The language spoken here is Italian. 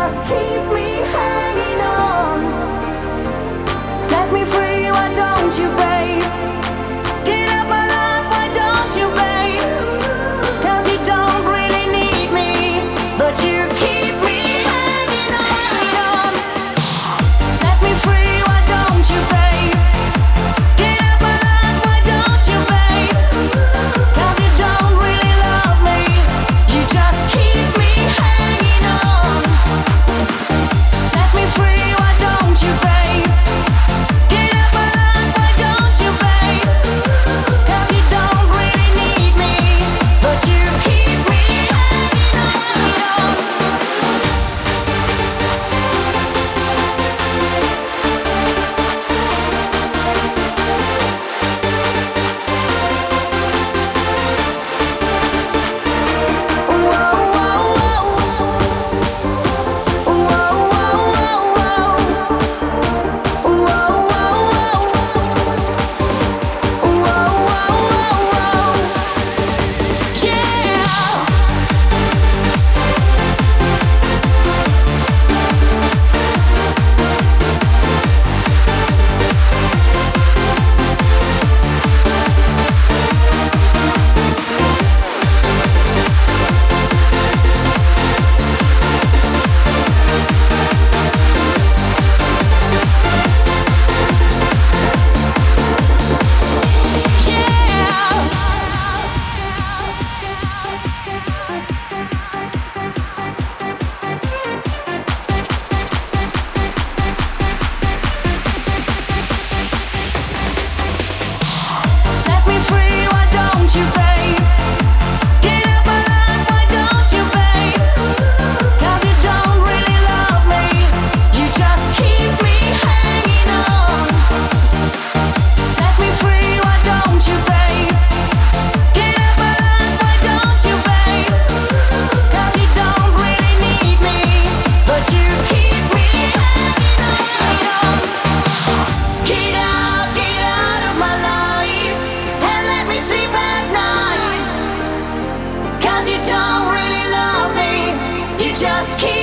just keep me hanging on. Set me free, why don't you, babe? Get up my life, why don't you, babe? 'Cause you don't really need me, but you keep me hanging on. Set me free, why don't you, babe? Get up my life, why don't you, babe? 'Cause you don't really love me, you just keep me hanging on. Set me free, why don't you, babe? Get up my life, why don't you, babe? 'Cause you don't really need me, but you keep me hanging on. Set me free, why don't you, babe? Get up my life, why don't you, babe? 'Cause you don't really love me, you just keep me hanging on. Set me free, why don't you, babe? Get up my life, why don't you, babe? 'Cause you don't really need me, but you keep me hanging on. Get out of my life and let me sleep at night. 'Cause you don't really love me, you just keep